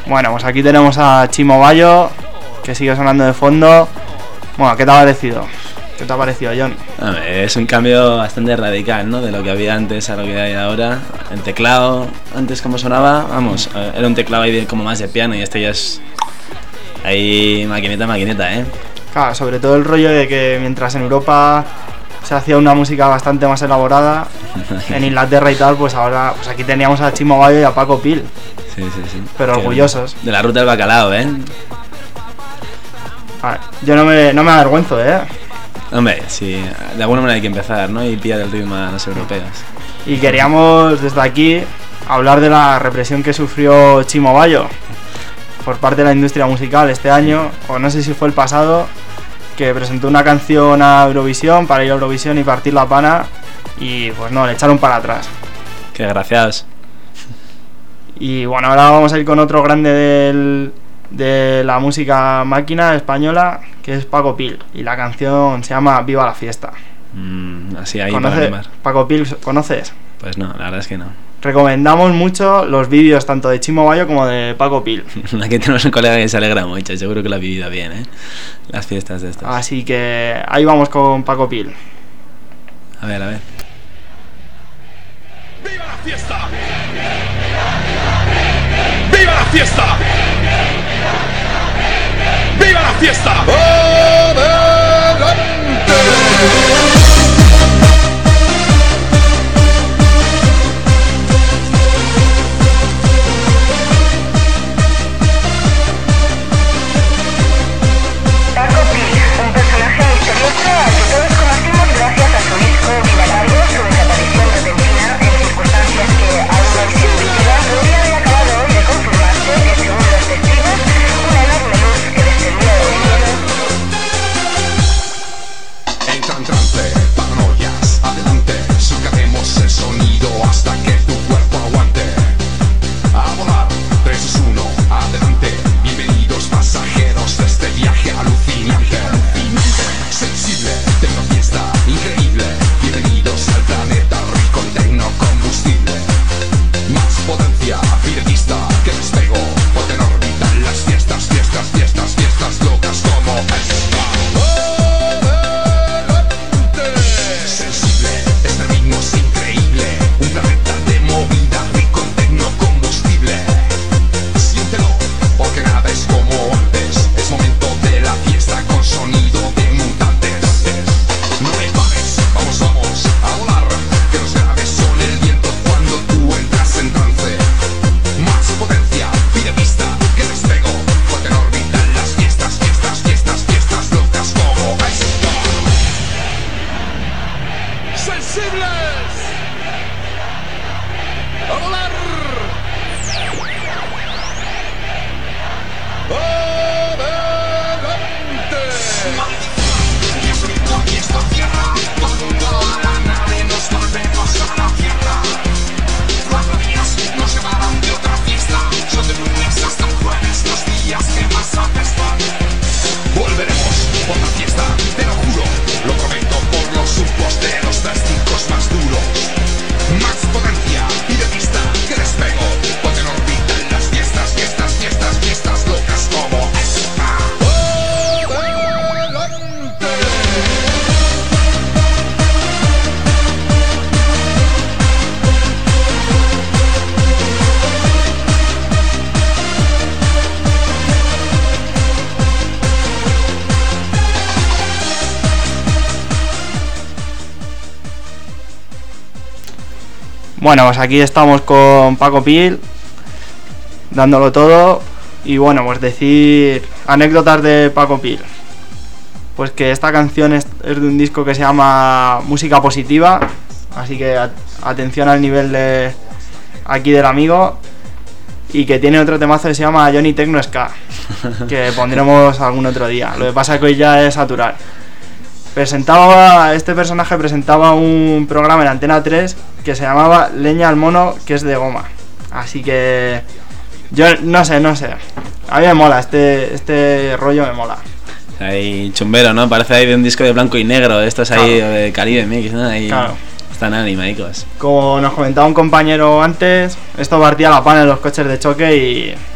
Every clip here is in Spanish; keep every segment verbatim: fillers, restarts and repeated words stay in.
Bueno, pues aquí tenemos a Chimo Bayo, que sigue sonando de fondo. Bueno, ¿qué te ha parecido? ¿Qué te ha parecido, John? Hombre, es un cambio bastante radical, ¿no? De lo que había antes a lo que hay ahora. El teclado, antes como sonaba, vamos, era un teclado ahí como más de piano y este ya es ahí maquineta, maquineta, ¿eh? Claro, sobre todo el rollo de que mientras en Europa se hacía una música bastante más elaborada, en Inglaterra y tal, pues ahora, pues aquí teníamos a Chimo Bayo y a Paco Pil. Sí, sí, sí. Pero Qué orgullosos. De la ruta del bacalao, ¿eh? A ver, yo no me, no me avergüenzo, ¿eh? Hombre, sí, de alguna manera hay que empezar, ¿no? Y pillar el ritmo a los europeos. Y queríamos desde aquí hablar de la represión que sufrió Chimo Bayo por parte de la industria musical este año, o no sé si fue el pasado, que presentó una canción a Eurovisión para ir a Eurovisión y partir la pana, y pues no, le echaron para atrás. Qué desgraciados. Y bueno, ahora vamos a ir con otro grande del, de la música máquina española, que es Paco Pil, y la canción se llama Viva la Fiesta. Mm, así ahí para ¿Conoce, animar. Paco Pil, ¿conoces? Pues no, la verdad es que no. Recomendamos mucho los vídeos tanto de Chimo Bayo como de Paco Pil. Aquí tenemos un colega que se alegra mucho, seguro que lo ha vivido bien, ¿eh? Las fiestas de estas. Así que ahí vamos con Paco Pil. A ver, a ver. ¡Viva la fiesta! ¡Viva la fiesta! ¡Viva la fiesta! ¡Adelante! Bueno, pues aquí estamos con Paco Pil, dándolo todo. Y bueno, pues decir anécdotas de Paco Pil. Pues que esta canción es, es de un disco que se llama Música Positiva. Así que a, atención al nivel de aquí del amigo. Y que tiene otro temazo que se llama Johnny Tecno Ska, que pondremos algún otro día. Lo que pasa es que hoy ya es saturar. Presentaba, este personaje presentaba un programa en Antena tres que se llamaba Leña al mono, que es de goma. Así que yo no sé, no sé. A mí me mola, este, este rollo me mola. Ahí chumbero, ¿no? Parece ahí de un disco de blanco y negro, estos ahí claro. De Caribe Mix, ¿no? Ahí claro. Están animaicos. Como nos comentaba un compañero antes, esto partía la pana en los coches de choque y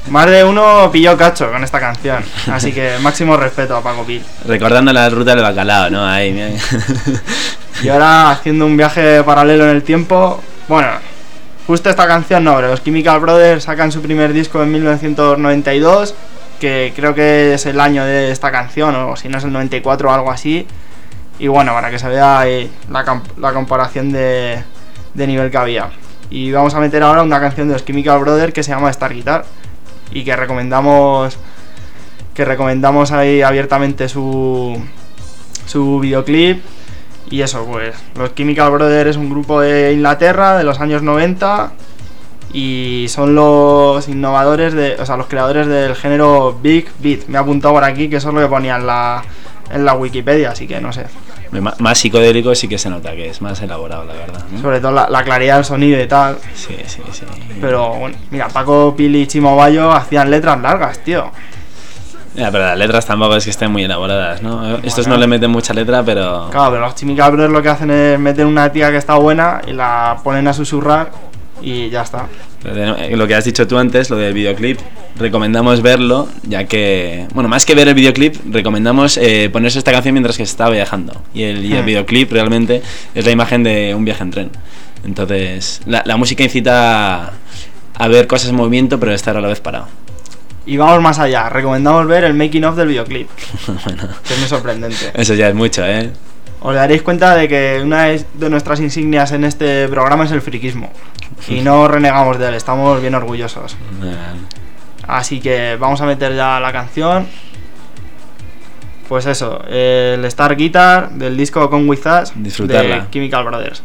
Más de uno pilló cacho con esta canción. Así que máximo respeto a Paco Pil. Recordando la ruta del bacalao, ¿no? Ahí, mira. Y ahora haciendo un viaje paralelo en el tiempo. Bueno, justo esta canción no, pero los Chemical Brothers sacan su primer disco en mil novecientos noventa y dos, que creo que es el año de esta canción, o si no es el noventa y cuatro o algo así. Y bueno, para que se vea ahí la, la comparación de, de nivel que había. Y vamos a meter ahora una canción de los Chemical Brothers que se llama Star Guitar, y que recomendamos que recomendamos ahí abiertamente su su videoclip. Y eso, pues los Chemical Brothers es un grupo de Inglaterra de los años noventa y son los innovadores de, o sea, los creadores del género Big Beat. Me he apuntado por aquí que eso es lo que ponía en la en la Wikipedia, así que no sé. Más psicodélico sí que se nota que es más elaborado, la verdad, ¿no? Sobre todo la, la claridad del sonido y tal. Sí, sí, sí. Pero bueno, mira, Paco Pil y Chimo Bayo hacían letras largas, tío. Ya, pero las letras tampoco es que estén muy elaboradas, ¿no? Bueno. Estos no le meten mucha letra, pero... Claro, pero los Chemical Brothers lo que hacen es meter una tía que está buena y la ponen a susurrar y ya está. Lo que has dicho tú antes, lo del videoclip, recomendamos verlo, ya que... Bueno, más que ver el videoclip, recomendamos eh, ponerse esta canción mientras que se está viajando. Y el, y el hmm. videoclip realmente es la imagen de un viaje en tren. Entonces, la, la música incita a ver cosas en movimiento, pero estar a la vez parado. Y vamos más allá, recomendamos ver el making of del videoclip. Bueno, que es muy sorprendente. Eso ya es mucho, ¿eh? Os daréis cuenta de que una de nuestras insignias en este programa es el friquismo. Y no renegamos de él, estamos bien orgullosos. Así que vamos a meter ya la canción. Pues eso, el Star Guitar del disco Come With Us de Chemical Brothers.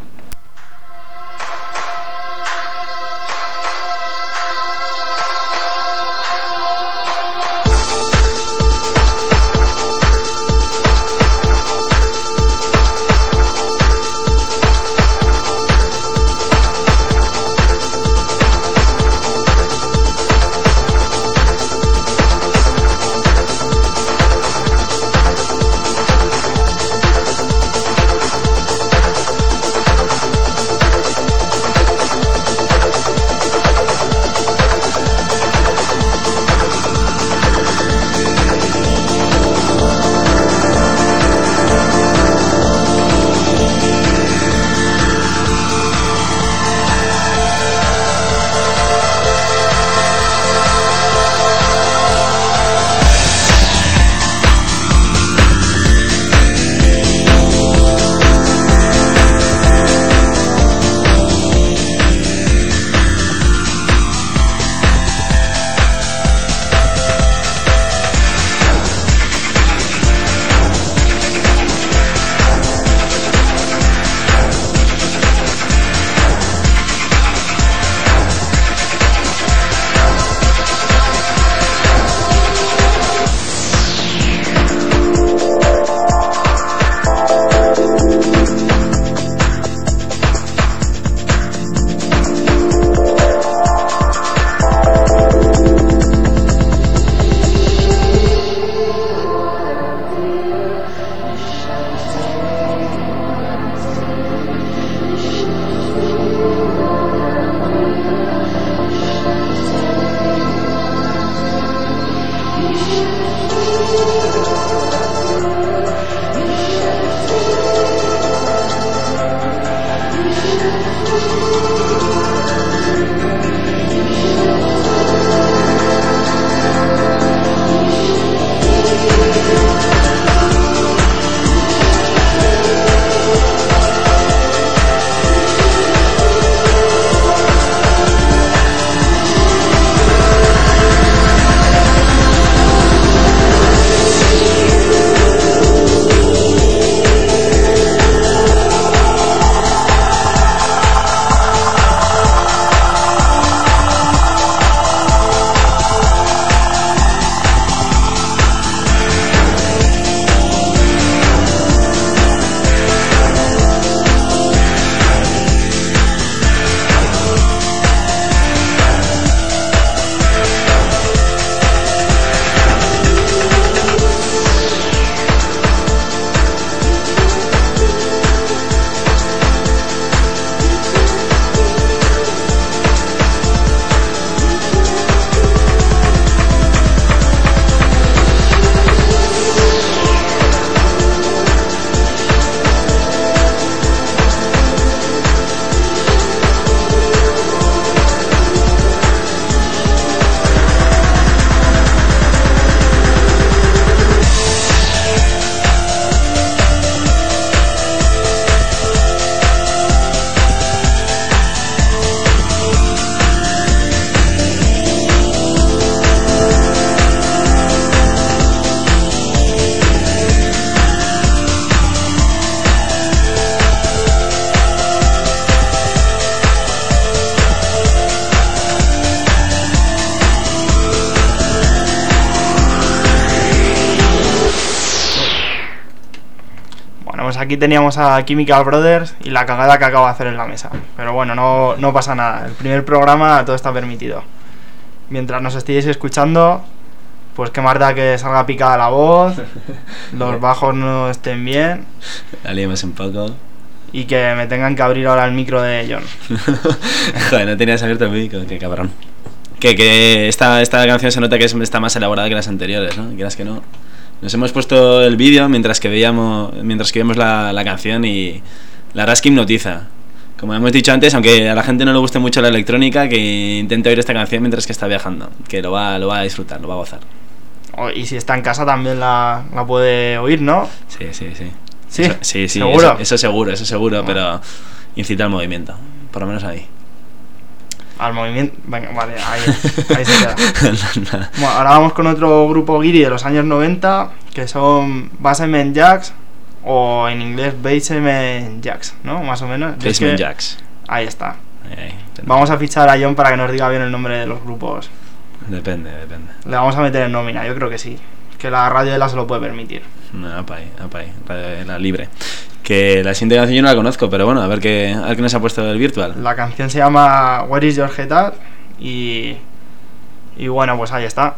Bueno, pues aquí teníamos a Chemical Brothers y la cagada que acabo de hacer en la mesa. Pero bueno, no, no pasa nada. El primer programa todo está permitido. Mientras nos estéis escuchando, pues qué más da que salga picada la voz, los bajos no estén bien. La liemos un poco. Y que me tengan que abrir ahora el micro de John. Joder, no tenías abierto el micro, qué cabrón. Que, que esta, esta canción se nota que es, está más elaborada que las anteriores, ¿no? Quieras que no. Nos hemos puesto el vídeo mientras que veíamos mientras que vemos la, la canción y la verdad es que hipnotiza. Como hemos dicho antes, aunque a la gente no le guste mucho la electrónica, que intente oír esta canción mientras que está viajando, que lo va, lo va a disfrutar, lo va a gozar. Y si está en casa también la, la puede oír, ¿no? Sí, sí, sí. Sí, eso, sí, sí, ¿seguro? Eso, eso seguro, eso seguro, pero incita al movimiento, por lo menos ahí. Al movimiento, venga, vale, ahí, ahí se queda. Bueno, ahora vamos con otro grupo guiri de los años noventa, que son Basement Jaxx, o en inglés Basement Jaxx, ¿no? Más o menos. Basement es que, Jaxx. Ahí está. Ahí, ahí, vamos a fichar a John para que nos diga bien el nombre de los grupos. Depende, depende. Le vamos a meter en nómina, yo creo que sí. Que la radio de la se lo puede permitir. No, apa ahí, apa ahí, radio la libre. Que la siguiente canción yo no la conozco, pero bueno, a ver qué, a ver qué nos ha puesto el virtual. La canción se llama Where is Your Head At? Y, y bueno, pues ahí está.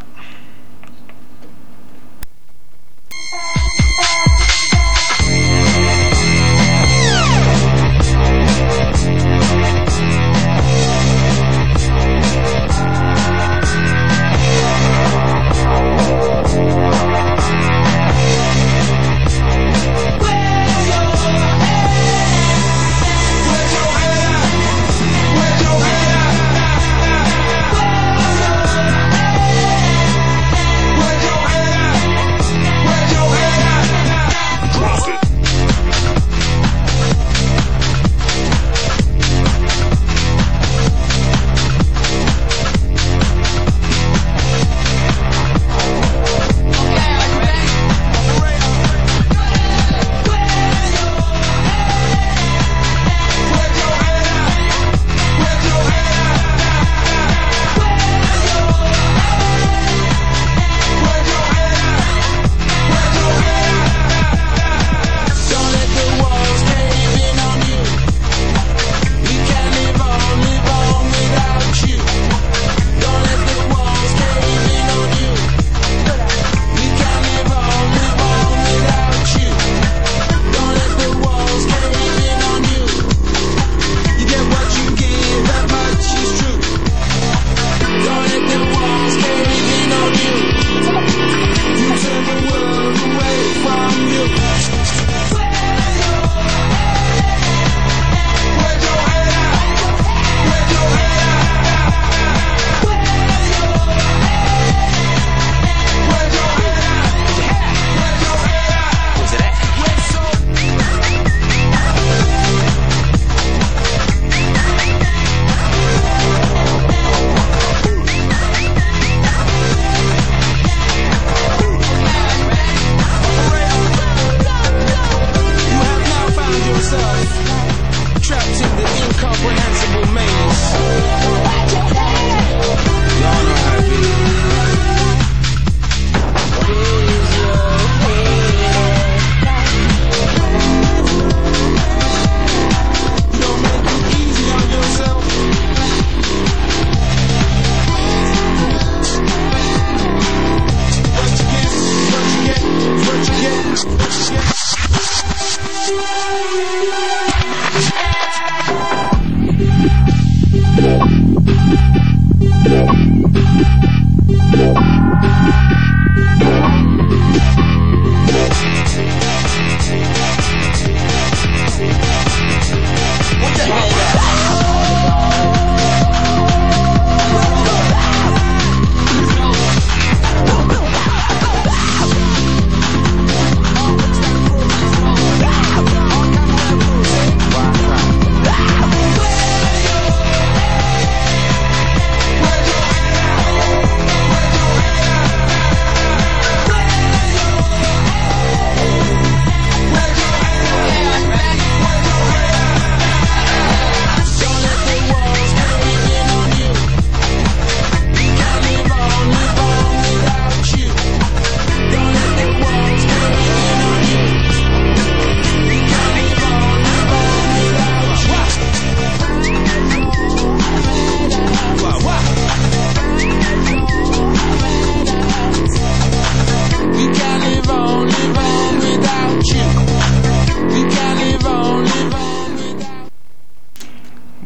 Where's your head at?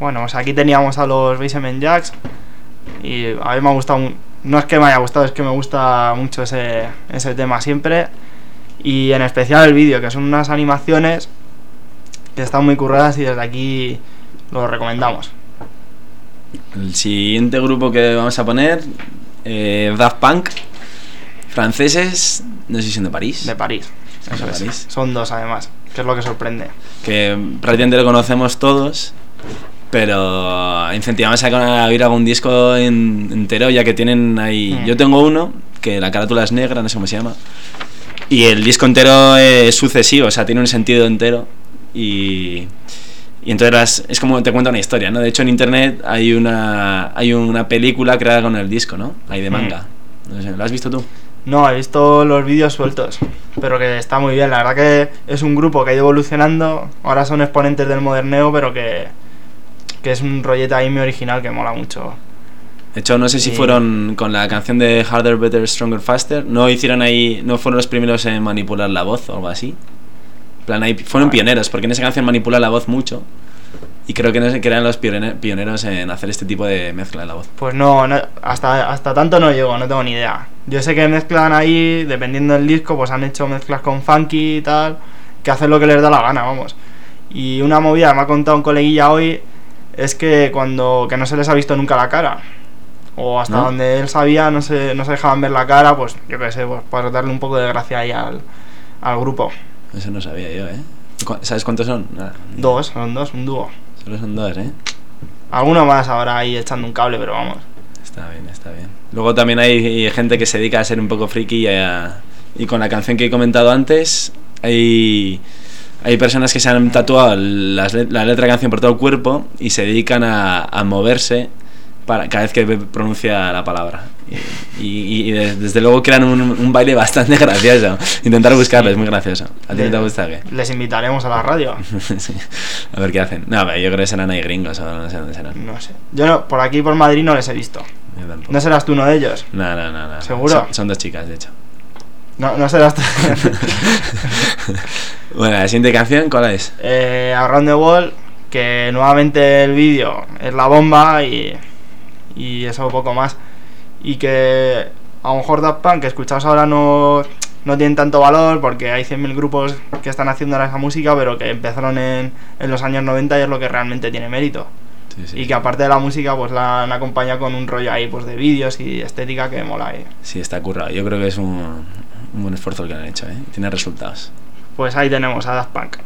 bueno, pues aquí teníamos a los Basement Jacks y a mí me ha gustado, no es que me haya gustado, es que me gusta mucho ese, ese tema siempre, y en especial el vídeo, que son unas animaciones que están muy curradas y desde aquí lo recomendamos. El siguiente grupo que vamos a poner, eh, Daft Punk, franceses, no sé si son de París. De París, eso de es. París. Son dos además, que es lo que sorprende. Que prácticamente lo conocemos todos, pero incentivamos a oír algún disco en, entero, ya que tienen ahí... Mm. Yo tengo uno, que la carátula es negra, no sé cómo se llama, y el disco entero es sucesivo, o sea, tiene un sentido entero, y... Y entonces es como te cuenta una historia, ¿no? De hecho en internet hay una hay una película creada con el disco, ¿no? Ahí de manga. No sé, ¿lo has visto tú? No, he visto los vídeos sueltos, pero que está muy bien. La verdad que es un grupo que ha ido evolucionando. Ahora son exponentes del moderneo, pero que, que es un rollete ahí muy original que mola mucho. De hecho, no sé si y... fueron con la canción de Harder, Better, Stronger, Faster. No hicieron ahí, no fueron los primeros en manipular la voz o algo así. Plan, ahí fueron pioneros, porque en esa canción manipula la voz mucho. Y creo que, no sé, que eran los pioneros en hacer este tipo de mezcla de la voz. Pues no, no hasta, hasta tanto no llego, no tengo ni idea. Yo sé que mezclan ahí, dependiendo del disco, pues han hecho mezclas con funky y tal, que hacen lo que les da la gana, vamos. Y una movida me ha contado un coleguilla hoy, es que cuando que no se les ha visto nunca la cara. O hasta ¿no? donde él sabía, no se, no se dejaban ver la cara, pues yo qué sé, pues para darle un poco de gracia ahí al, al grupo. Eso no sabía yo, ¿eh? ¿Sabes cuántos son? Nada. Dos, son dos, un dúo. Solo son dos, ¿eh? Alguno más ahora ahí echando un cable, pero vamos. Está bien, está bien. Luego también hay gente que se dedica a ser un poco friki y, a, y con la canción que he comentado antes hay, hay personas que se han tatuado las, la letra de canción por todo el cuerpo y se dedican a, a moverse para cada vez que pronuncia la palabra. Y, y, y desde luego crean un, un baile bastante gracioso. Intentar buscarlo, sí. Es muy gracioso. ¿A ti te gusta qué? Les invitaremos a la radio. Sí. A ver qué hacen. No, yo creo que serán ahí gringos o no sé dónde serán. No sé. Yo no, por aquí por Madrid no les he visto. Yo tampoco. ¿No serás tú uno de ellos? No, no, no, no. ¿Seguro? Son, son dos chicas, de hecho. No, no serás tú. Bueno, la siguiente canción, ¿cuál es? Eh, Around the Wall, que nuevamente el vídeo es la bomba y... y eso poco más, y que a lo mejor Daft Punk que escuchados ahora no, no tienen tanto valor porque hay cien mil grupos que están haciendo ahora esa música, pero que empezaron en, en los años noventa y es lo que realmente tiene mérito. Sí, sí, y que aparte de la música pues la han acompañado con un rollo ahí pues de vídeos y estética que mola ahí. Sí, está currado, yo creo que es un, un buen esfuerzo el que han hecho, ¿eh? Tiene resultados. Pues ahí tenemos a Daft Punk.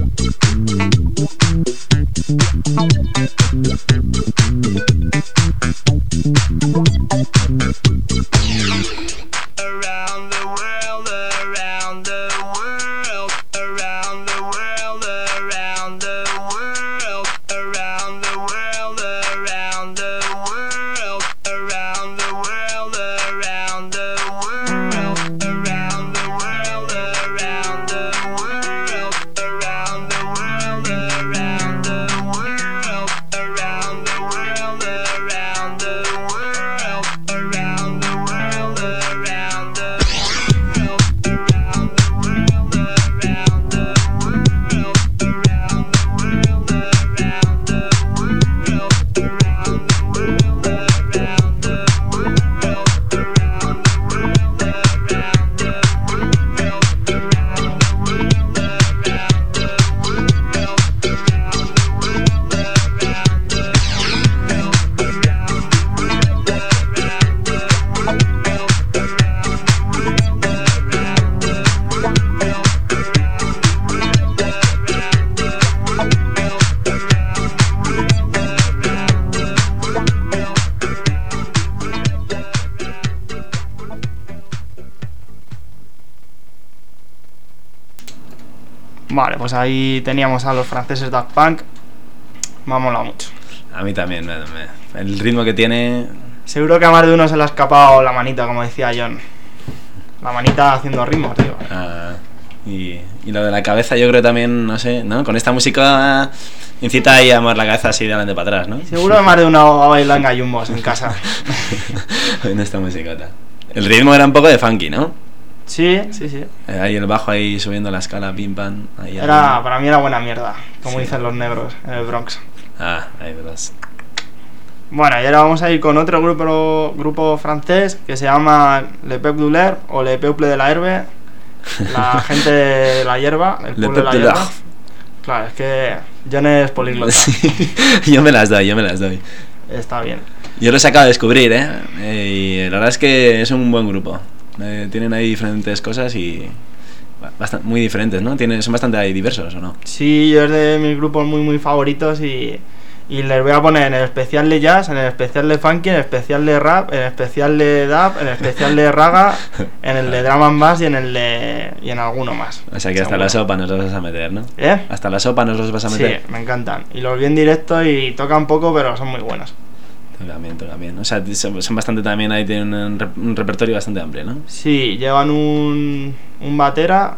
Vale, pues ahí teníamos a los franceses Daft Punk. Me ha molado mucho. A mí también, me, me, el ritmo que tiene... Seguro que a más de uno se le ha escapado la manita, como decía John. La manita haciendo ritmos, tío. Ah, y, y lo de la cabeza yo creo también, no sé, ¿no? Con esta música incita ahí a mover la cabeza así de adelante para atrás, ¿no? Seguro que más de uno va a bailar en gallumbos en casa. En esta musicota. El ritmo era un poco de funky, ¿no? Sí, sí, sí. Eh, ahí el bajo ahí subiendo la escala, pim pam. Ahí era, ahí. Para mí era buena mierda, como Sí. dicen los negros en el Bronx. Ah, ahí verás. Bueno, y ahora vamos a ir con otro grupo grupo francés que se llama Le Peuple de l'Herbe o Le Peuple de la Herbe. La gente de la hierba, el Le pueblo de la Peuple de hierba. l'Herbe. Claro, es que John es políglota. Sí. Yo me las doy, yo me las doy. Está bien. Yo los acabo de descubrir, ¿eh? Eh, y la verdad es que es un buen grupo. Eh, tienen ahí diferentes cosas y bastante, muy diferentes, ¿no? Tienen, son bastante ahí diversos, ¿o no? Sí, yo es de mis grupos muy muy favoritos y, y les voy a poner en el especial de jazz, en el especial de funky, en el especial de rap, en el especial de dub, en el especial de raga, en el de drum and bass y en el de y en alguno más. O sea que hasta seguro. la sopa nos los vas a meter, ¿no? ¿Eh? Hasta la sopa nos los vas a meter. Sí, me encantan. Y los vi en directo y tocan poco, pero son muy buenos. Toca bien, toca bien. O sea, son, son bastante también ahí, tienen un, rep- un repertorio bastante amplio, ¿no? Sí, llevan un, un batera,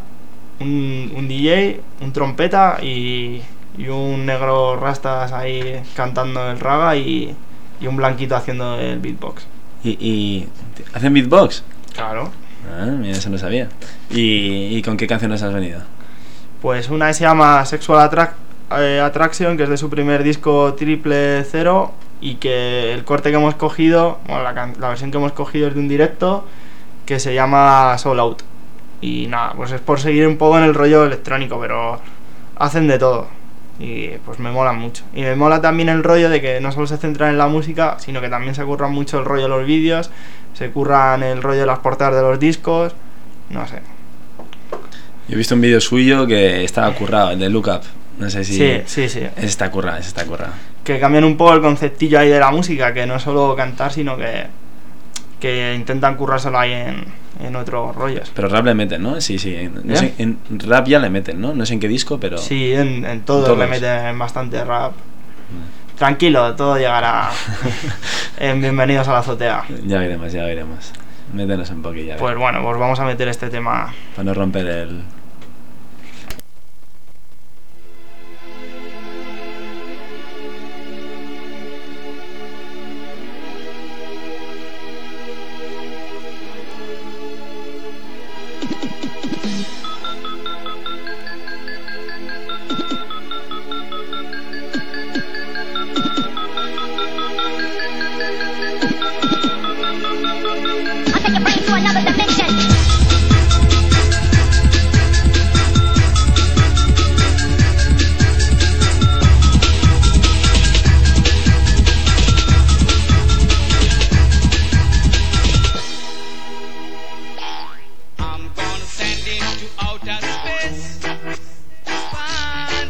un, un D J, un trompeta y, y un negro rastas ahí cantando el raga y, y un blanquito haciendo el beatbox. Y, y ¿hacen beatbox? Claro. Ah, mira, eso no sabía. ¿Y, y con qué canciones has venido? Pues una se llama Sexual Attrac- eh, Attraction, que es de su primer disco Triple Cero, y que el corte que hemos cogido, bueno, la, can- la versión que hemos cogido es de un directo que se llama Soul Out. Y nada, pues es por seguir un poco en el rollo electrónico, pero hacen de todo. Y pues me molan mucho. Y me mola también el rollo de que no solo se centran en la música, sino que también se curran mucho el rollo de los vídeos, se curran el rollo de las portadas de los discos, no sé. Yo he visto un vídeo suyo que estaba currado, el de Look Up. No sé si... Sí, sí, sí. Ese está currado, ese está currado. Que cambian un poco el conceptillo ahí de la música, que no es solo cantar, sino que, que intentan currárselo ahí en, en otros rollos. Pero rap le meten, ¿no? Sí, sí. No ¿Eh? sé, en rap ya le meten, ¿no? No sé en qué disco, pero... Sí, en, en todo todos. le meten bastante rap. Tranquilo, todo llegará en Bienvenidos a la Azotea. Ya veremos, ya veremos. Métenos un poquillo. ya Pues veremos. bueno, pues vamos a meter este tema. Para no romper el... I'll take your brain to another dimension.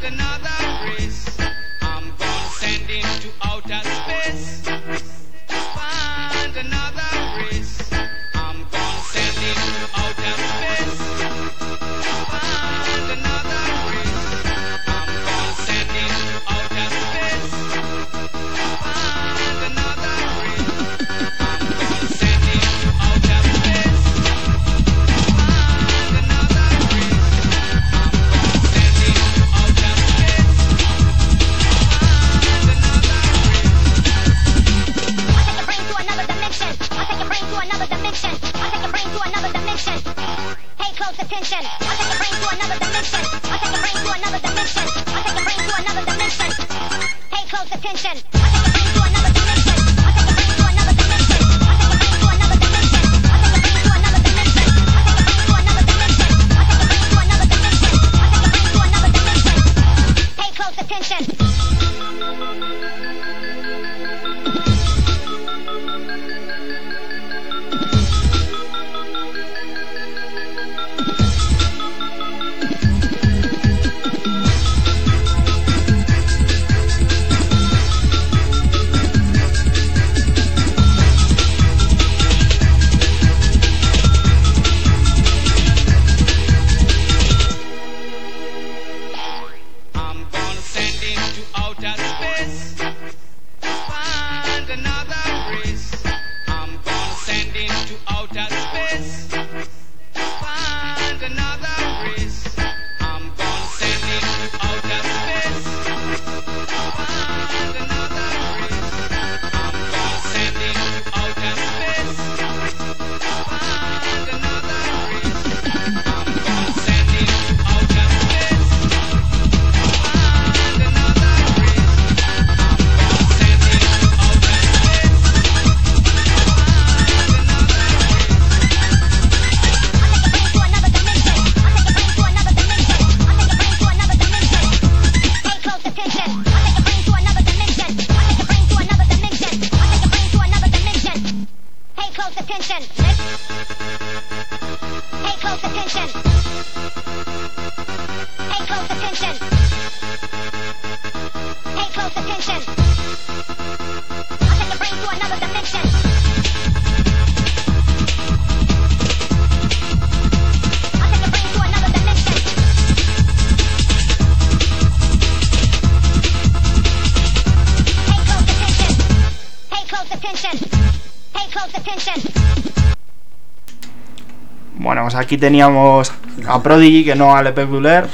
Bueno, pues aquí teníamos a Prodigy, que no a Lepec Duller,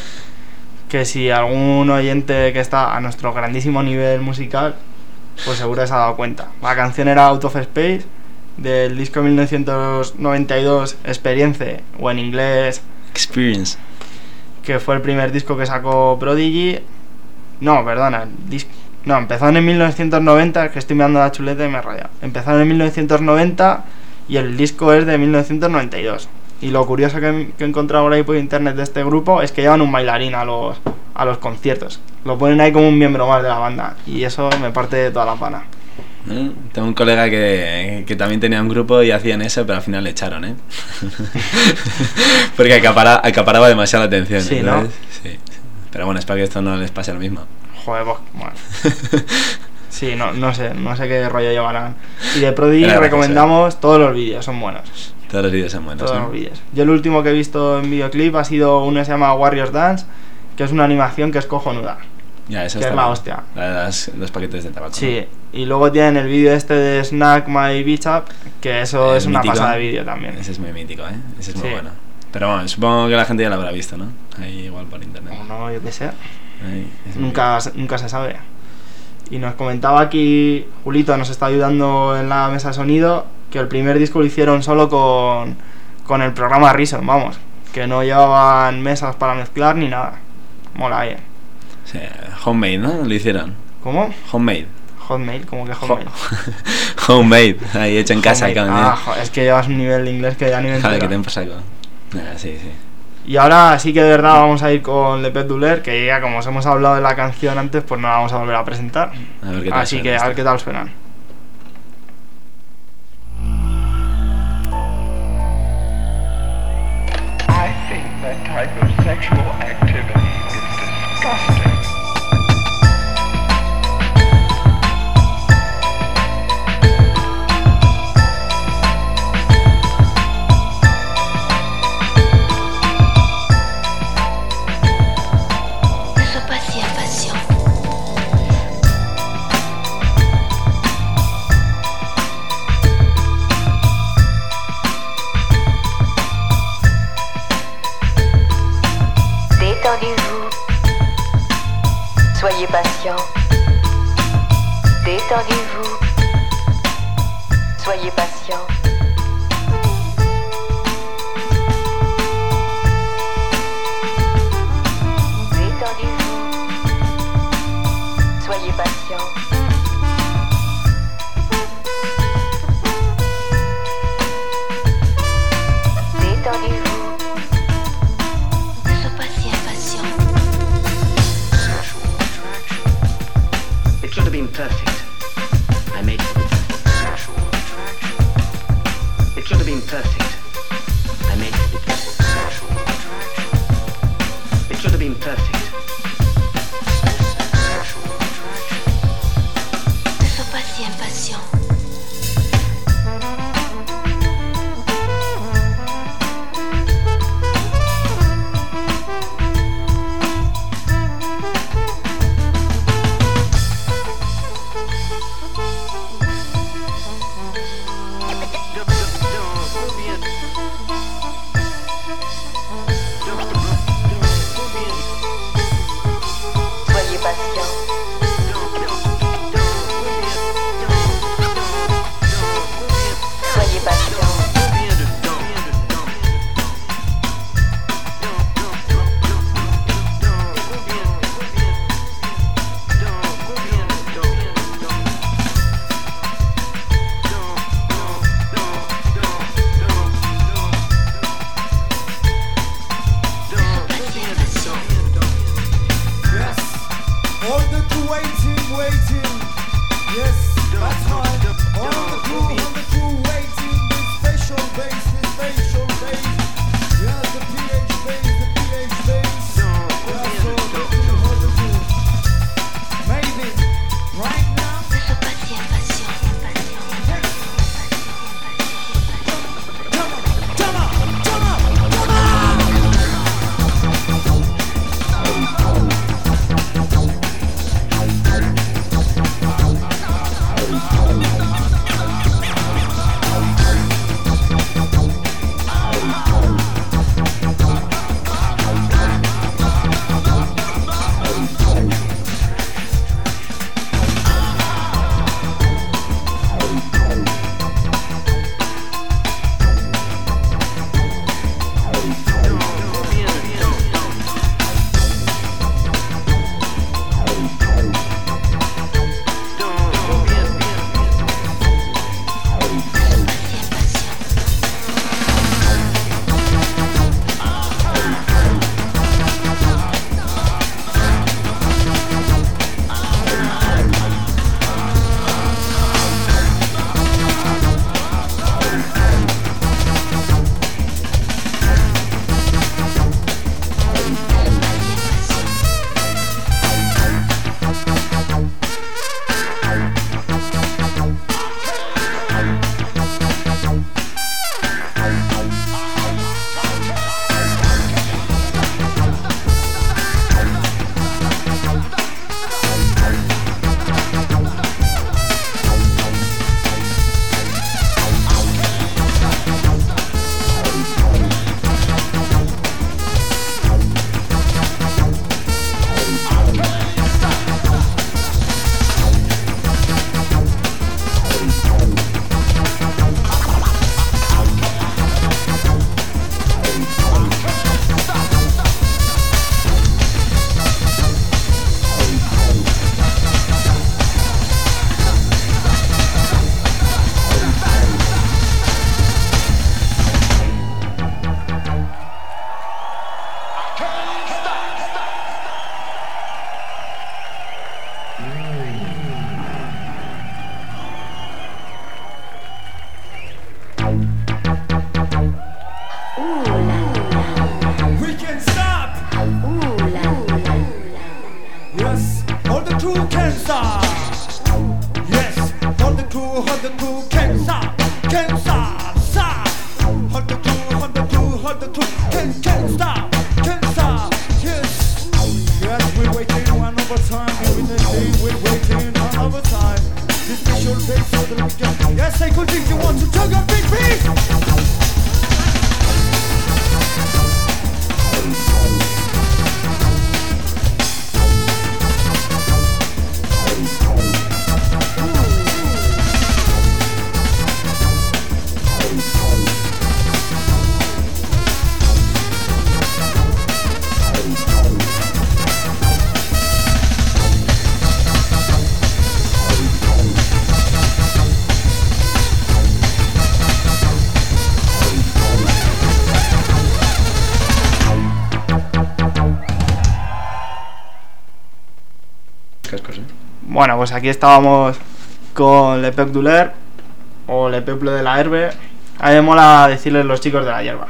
que si algún oyente que está a nuestro grandísimo nivel musical, pues seguro se ha dado cuenta. La canción era Out of Space, del disco mil novecientos noventa y dos Experience, o en inglés Experience, que fue el primer disco que sacó Prodigy. No, perdona, el disco... No, empezaron en mil novecientos noventa, que estoy mirando la chuleta y me he rayado. Empezaron en mil novecientos noventa y el disco es de mil novecientos noventa y dos. Y lo curioso que, que he encontrado por ahí por internet de este grupo es que llevan un bailarín a los, a los conciertos. Lo ponen ahí como un miembro más de la banda y eso me parte de toda la pana. ¿Eh? Tengo un colega que, que también tenía un grupo y hacían eso, pero al final le echaron, ¿eh? Porque acapara, acaparaba demasiada atención. Sí, ¿no? ¿no? Sí. Pero bueno, es para que esto no les pase lo mismo. Joder, pues, bueno. Sí, no, no sé, no sé qué rollo llevarán. Y de Prodigy Era recomendamos todos los vídeos, son buenos. Todos los vídeos son buenos, Todos ¿no? los vídeos. Yo el último que he visto en videoclip ha sido uno que se llama Warriors Dance, que es una animación que es cojonuda. Ya, eso que está es la bien. hostia. La de las, los paquetes de tabaco. Sí, y luego tienen el vídeo este de Snack My Beach Up, que eso El es una mítico. pasada de vídeo también. Ese es muy mítico, ¿eh? Ese es muy Sí. bueno. Pero bueno, supongo que la gente ya lo habrá visto, ¿no? Ahí igual por internet. O no, yo qué sé. Ahí, es Nunca, nunca se sabe. Y nos comentaba aquí, Julito nos está ayudando en la mesa de sonido, que el primer disco lo hicieron solo con, con el programa Reason, vamos. Que no llevaban mesas para mezclar ni nada. Mola bien. Sí, homemade, ¿no? Lo hicieron. ¿Cómo? Homemade. Hotmail, ¿cómo que Hotmail? Homemade, ahí hecho en casa. Hotmail. Ah, joder, es que llevas un nivel de inglés que ya ni me Joder, entero. que te empasaco. Ah, sí, sí. Y ahora sí que de verdad vamos a ir con Lepec Duller, que ya como os hemos hablado de la canción antes, pues no la vamos a volver a presentar. A ver qué tal Así suena que a esto. ver qué tal suenan. I think that type of sexual activity is disgusting. Soyez patient. Détendez-vous. Soyez patient. Détendez-vous. Soyez patient. Détendez-vous. Ne sois pas si impatient. It should have been perfect. I made it sexual attraction. It should have been perfect. I made it sexual attraction. It should have been perfect. Sexual attraction. Ne sois pas si impatient. Soyez patient. Soyez patient. Yes, all the crew waiting, waiting. Yes, that's right. All the crew, all the crew waiting. This special bass, this special bass. Yes, the P H bass, the P H bass. Yes, all the crew, all the crew. Maybe right now. Ne sois pas si impatient. Come on, come on, come on, come on. We can stop. Yes, all the crew can stop. Yes, all the crew, all the crew can stop. Can stop, stop. All the crew, all the crew, all the crew can can stop. Can stop. Yes, yes, we're waiting one over time. Every day we're waiting one over time. This special day so that we can. Yes, I could think you want to talk a big beat. Cascos, ¿eh? Bueno, pues aquí estábamos con Le Peuple de l'Herbe o Le Peuple de la Herbe. A mí me mola decirles los chicos de la hierba.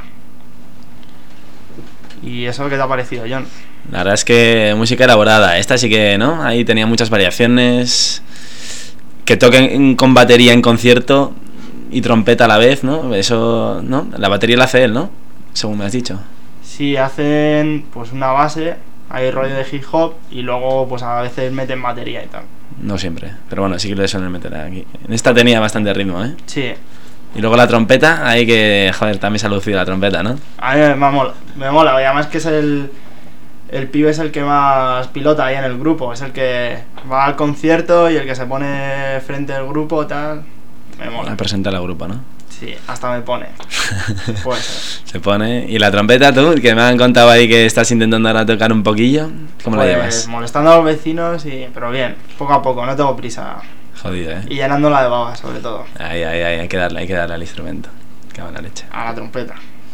¿Y eso qué te ha parecido, John? La verdad es que música elaborada. Esta sí que, ¿no? Ahí tenía muchas variaciones. Que toquen con batería en concierto y trompeta a la vez, ¿no? Eso, ¿no? La batería la hace él, ¿no? Según me has dicho. Sí, hacen pues una base, hay rollo de hip hop y luego pues a veces meten batería y tal. No siempre, pero bueno, sí que le suelen meter aquí. En esta tenía bastante ritmo, ¿eh? Sí. Y luego la trompeta, hay que, joder, también se ha lucido la trompeta, ¿no? A mí me mola, me mola, y además que es el... El pibe es el que más pilota ahí en el grupo, es el que va al concierto y el que se pone frente al grupo, tal. Me mola. Presenta al grupo, ¿no? Sí, hasta me pone. Puede ser. Se pone. ¿Y la trompeta tú? Que me han contado ahí que estás intentando ahora tocar un poquillo. ¿Cómo pues, la llevas? Molestando a los vecinos, y... pero bien, poco a poco, no tengo prisa. Jodido, ¿eh? Y llenándola de babas, sobre todo. Ahí, ahí, ahí, hay que darle, hay que darle al instrumento. Qué buena leche. A la trompeta.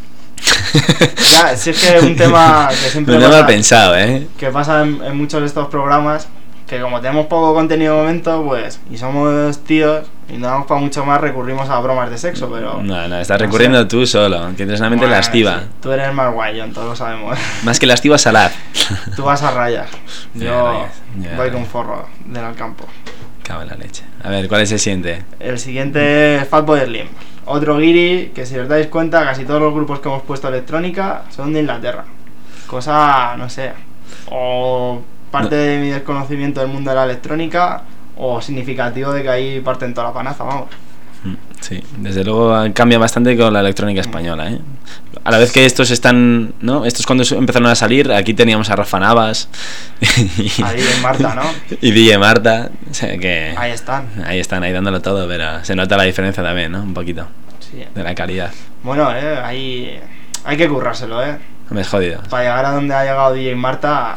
Ya, si es que es un tema que siempre no lo pasa, he pensado, ¿eh? que pasa en, en muchos de estos programas, que como tenemos poco contenido de momento, pues, y somos tíos y no damos para mucho más, recurrimos a bromas de sexo, pero... No, no, estás no recurriendo sé. tú solo, que eres una mente Bueno, lasciva. sí, tú eres más guay, John, todos lo sabemos. Más que lasciva, salad. Tú vas a rayas, Ya yo rayas, ya voy rayas. con forro del campo. Cago en la leche. A ver, ¿cuál es el siguiente? El siguiente es Fatboy Slim. Otro guiri que, si os dais cuenta, casi todos los grupos que hemos puesto electrónica son de Inglaterra. Cosa, no sé, o parte No. de mi desconocimiento del mundo de la electrónica, o significativo de que ahí parten toda la panaza, vamos. Sí, desde luego cambia bastante con la electrónica española, ¿eh? A la vez que estos están, ¿no? Estos cuando empezaron a salir, aquí teníamos a Rafa Navas y, Ahí en Marta, ¿no? y D J Marta, o sea que Ahí están. ahí están, ahí dándolo todo, pero se nota la diferencia también, ¿no? Un poquito Sí. de la calidad. Bueno, eh, ahí hay que currárselo, eh. Me es jodido. Para llegar a donde ha llegado D J Marta.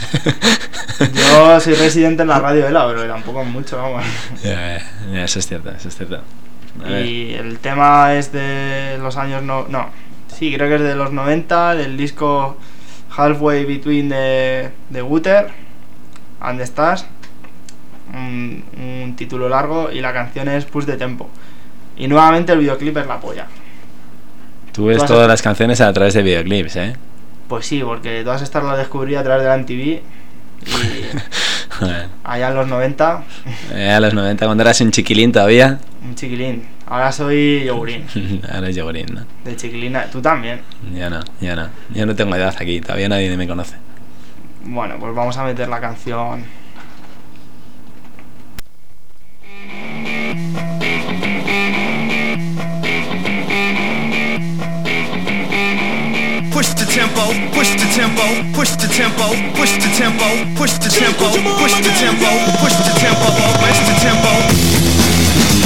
Yo soy residente en la radio de la, pero tampoco es mucho, vamos. Ya, ya, eso es cierto, eso es cierto. A ver. Y el tema es de los años no, no, sí, creo que es de los noventa, del disco Halfway Between the, the Water and the Stars, un, un título largo, y la canción es Push the Tempo. Y nuevamente el videoclip es la polla. Tú ves Tú vas todas a- las canciones a través de videoclips, ¿eh? Pues sí, porque todas estas las descubrí a través de la M T V y Joder. allá en los noventa, Eh, a los noventa, cuando eras un chiquilín todavía, un chiquilín. Ahora soy yogurín, ahora es yogurín, ¿no? de chiquilina. Tú también. Ya no, ya no. Yo no tengo edad aquí, todavía nadie me conoce. Bueno, pues vamos a meter la canción. Push the tempo, push the tempo, push the tempo, push the tempo, push the tempo, push the tempo, push the tempo, push the tempo.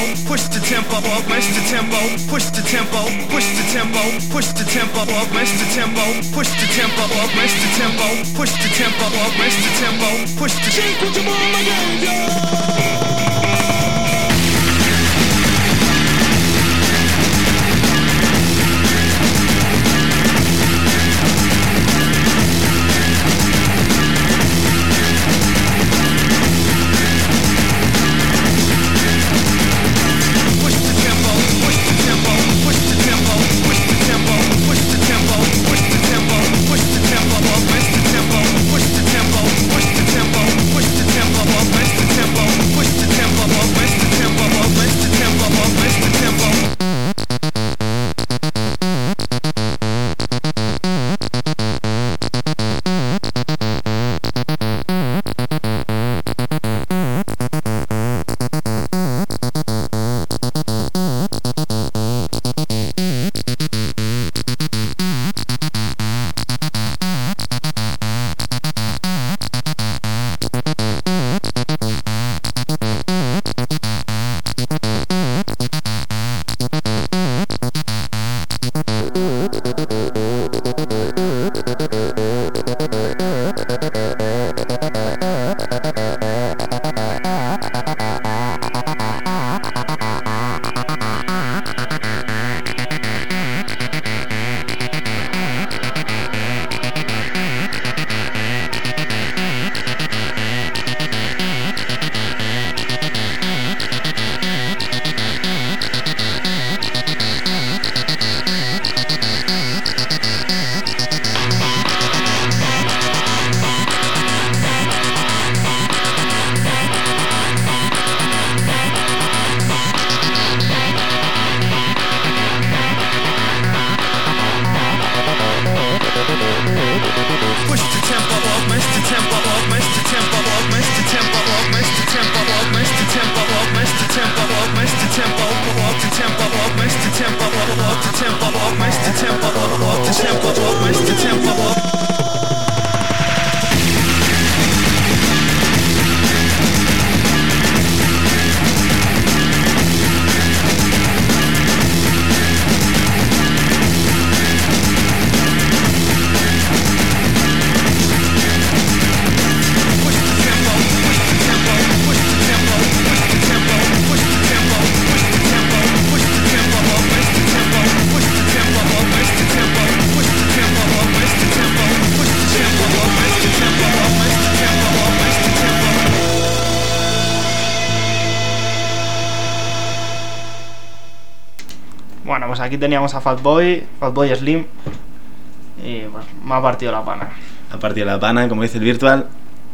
push the tempo, match the tempo, push the tempo, push the tempo, push the tempo, match the tempo, push the tempo, match the tempo, push the tempo, match the tempo, push the tempo, put your mama again, yo. Bueno, pues aquí teníamos a Fatboy, Fatboy Slim, y pues me ha partido la pana. Ha partido la pana, como dice el Virtual.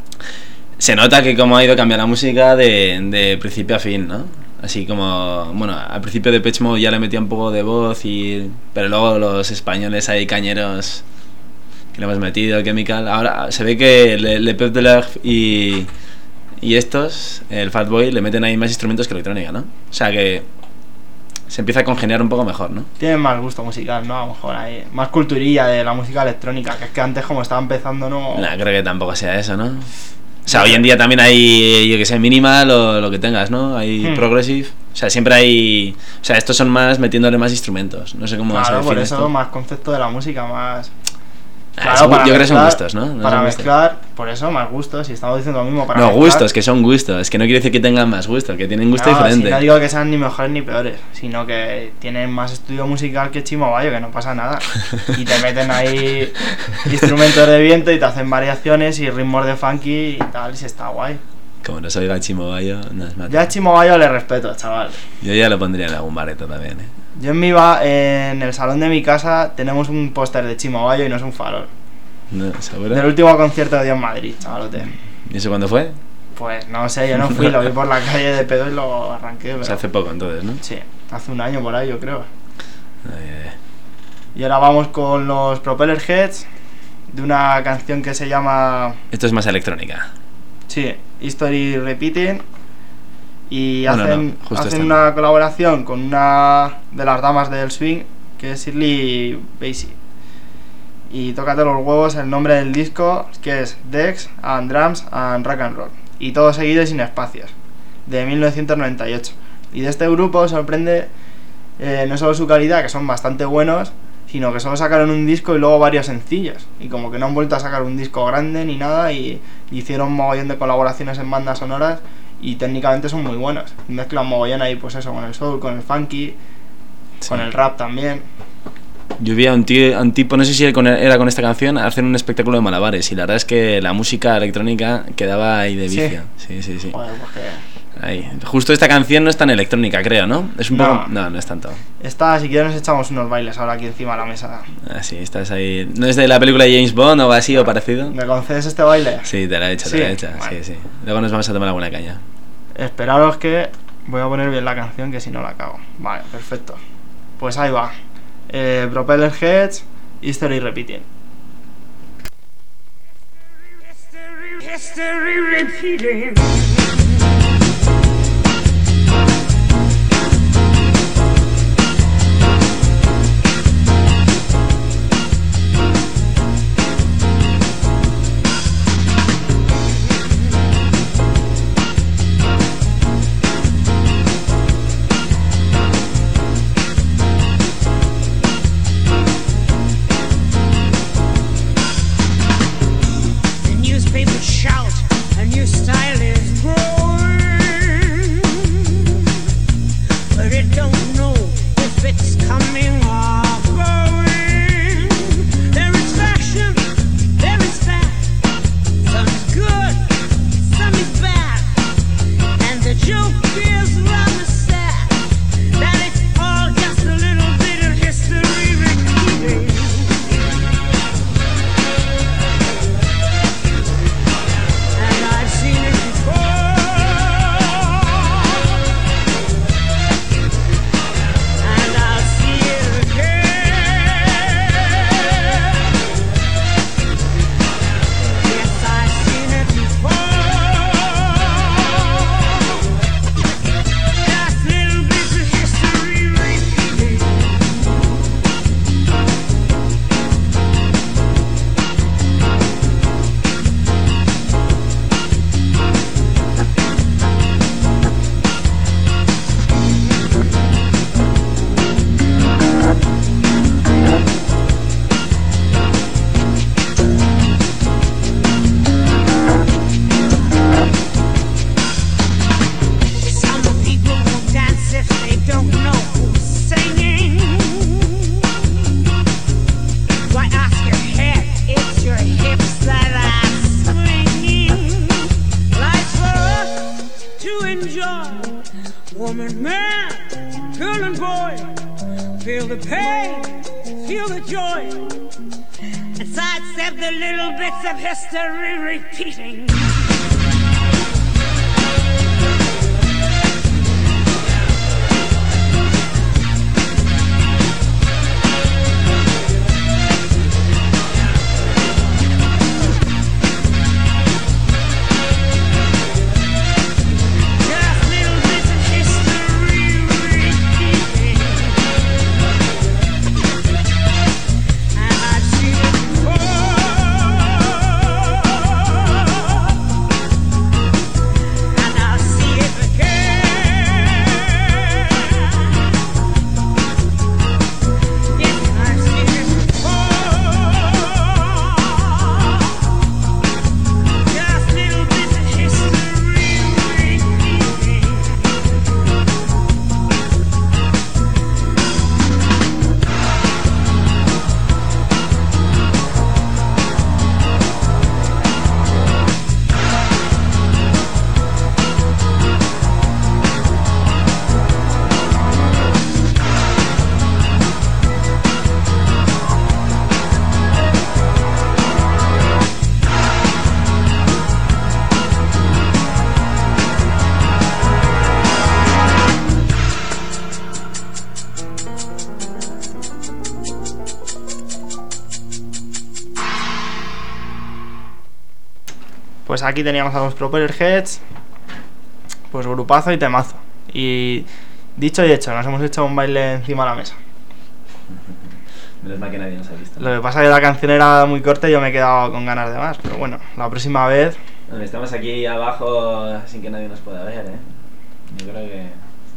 Se nota que como ha ido cambiando la música de, de principio a fin, ¿no? Así como, bueno, al principio de Depeche Mode ya le metía un poco de voz, y pero luego los españoles ahí cañeros que le hemos metido, Chemical. Ahora se ve que Le, Le Pep de Lerf y, y estos, el Fatboy, le meten ahí más instrumentos que electrónica, ¿no? O sea que se empieza a congeniar un poco mejor, ¿no? Tienen más gusto musical, ¿no? A lo mejor hay más culturilla de la música electrónica, que es que antes como estaba empezando no... No, creo que tampoco sea eso, ¿no? O sea, hoy en día también hay, yo que sé, minimal o lo que tengas, ¿no? Hay hmm. progressive. O sea, siempre hay... O sea, estos son más metiéndole más instrumentos. No sé cómo claro, se define por eso esto. Más concepto de la música, más... Claro, son, yo mezclar, creo que son gustos, ¿no? no para son mezclar, gustos. Por eso, más gustos. Si estamos diciendo lo mismo para No, mezclar, gustos, que son gustos. Es que no quiere decir que tengan más gusto, que tienen gusto no, diferente. Si no digo que sean ni mejores ni peores, sino que tienen más estudio musical que Chimo Bayo, que no pasa nada. Y te meten ahí instrumentos de viento y te hacen variaciones y ritmos de funky y tal, y si está guay. Como no soy Chimo Bayo, no es mal. Ya a Chimo Bayo le respeto, chaval. Yo ya lo pondría en algún bareto también, ¿eh? Yo en mi ba en el salón de mi casa tenemos un póster de Chimo Bayo y no es un farol. No, ¿seguro? Del último concierto que dio en Madrid, chavalote. ¿Y eso cuándo fue? Pues no sé, yo no fui, lo vi por la calle de pedo y lo arranqué. Pero... O sea, hace poco entonces, ¿no? Sí, hace un año por ahí, yo creo. Ay, ay, ay. Y ahora vamos con los Propeller Heads, de una canción que se llama... Esto es más electrónica. Sí, History Repeating. Y Bueno, hacen, no, hacen una colaboración con una de las damas del swing, que es Shirley Bassey. Y tócate los huevos el nombre del disco, que es Dex and Drums and Rock and Roll. Y todo seguido y sin espacios, de mil novecientos noventa y ocho. Y de este grupo sorprende eh, no solo su calidad, que son bastante buenos, sino que solo sacaron un disco y luego varios sencillos. Y como que no han vuelto a sacar un disco grande ni nada, y, y hicieron un mogollón de colaboraciones en bandas sonoras y técnicamente son muy buenos. Mezclan mogollón ahí, pues eso, con el soul, con el funky, sí, con el rap también. Yo vi a un, tío, a un tipo, no sé si era con esta canción, hacer un espectáculo de malabares, y la verdad es que la música electrónica quedaba ahí de vicio. Sí, sí, sí. Joder, pues que... ahí. Justo esta canción no es tan electrónica, creo, ¿no? Es un no. poco... No, no es tanto. Esta, si quieres, nos echamos unos bailes ahora aquí encima de la mesa. Ah, sí, estás ahí. ¿No es de la película de James Bond o así o parecido? ¿Me concedes este baile? Sí, te la he hecho, sí, te la he hecho. bueno. Sí, sí. Luego nos vamos a tomar alguna caña. Esperaros que voy a poner bien la canción, que si no la cago. Vale, perfecto. Pues ahí va. Eh, Propeller Heads, History Repeating. History, history repeating. Woman, man, girl and boy, feel the pain, feel the joy, and sidestep the little bits of history repeating. Pues aquí teníamos a los Propeller Heads, pues grupazo y temazo. Y dicho y hecho, nos hemos hecho un baile encima de la mesa. Menos mal que nadie nos ha visto. Lo que pasa es que la canción era muy corta y yo me he quedado con ganas de más, pero bueno, la próxima vez... Estamos aquí abajo sin que nadie nos pueda ver, ¿eh? Yo creo que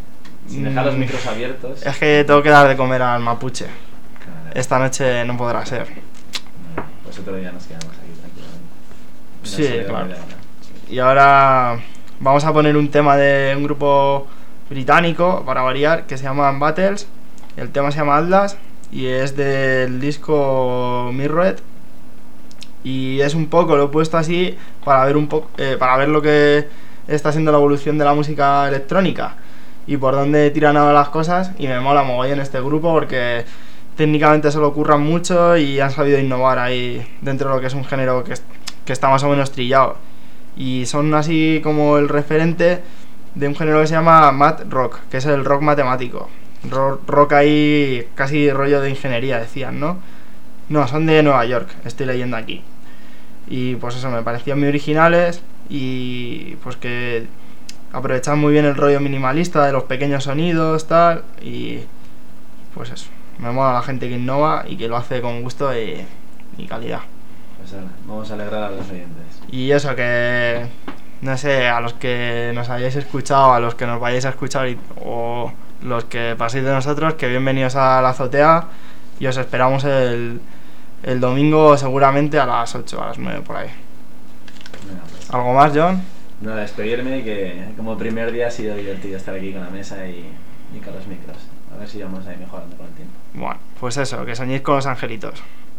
Sin dejar los micros abiertos. Es que tengo que dar de comer al mapuche. Claro. Esta noche no podrá ser. Bueno, pues otro día nos quedamos aquí tranquilamente. Sí, No sé, claro. de verdad. Y ahora vamos a poner un tema de un grupo británico, para variar, que se llama Battles. El tema se llama Atlas y es del disco Mirrored. Y es un poco, lo he puesto así para ver un poco, eh, para ver lo que está siendo la evolución de la música electrónica y por dónde tiran ahora las cosas. Y me mola mogollón este grupo porque técnicamente se lo curran mucho y han sabido innovar ahí dentro de lo que es un género que, que está más o menos trillado. Y son así como el referente de un género que se llama Math Rock, que es el rock matemático. Rock, rock ahí casi rollo de ingeniería, decían, ¿no? No, son de Nueva York, estoy leyendo aquí. Y pues eso, me parecían muy originales y pues que aprovechan muy bien el rollo minimalista de los pequeños sonidos, tal. Y pues eso, me mola la gente que innova y que lo hace con gusto y, y calidad. Pues ahora, vamos a alegrar a los oyentes. Y eso, que no sé, a los que nos hayáis escuchado, a los que nos vayáis a escuchar y, o los que paséis de nosotros, que bienvenidos a la azotea y os esperamos el, el domingo seguramente a las ocho, a las nueve por ahí. Venga, pues. ¿Algo más, John? Nada, despedirme, que como primer día ha sido divertido estar aquí con la mesa y, y con los micros. A ver si vamos a ir mejorando con el tiempo. Bueno, pues eso, que soñéis con los angelitos.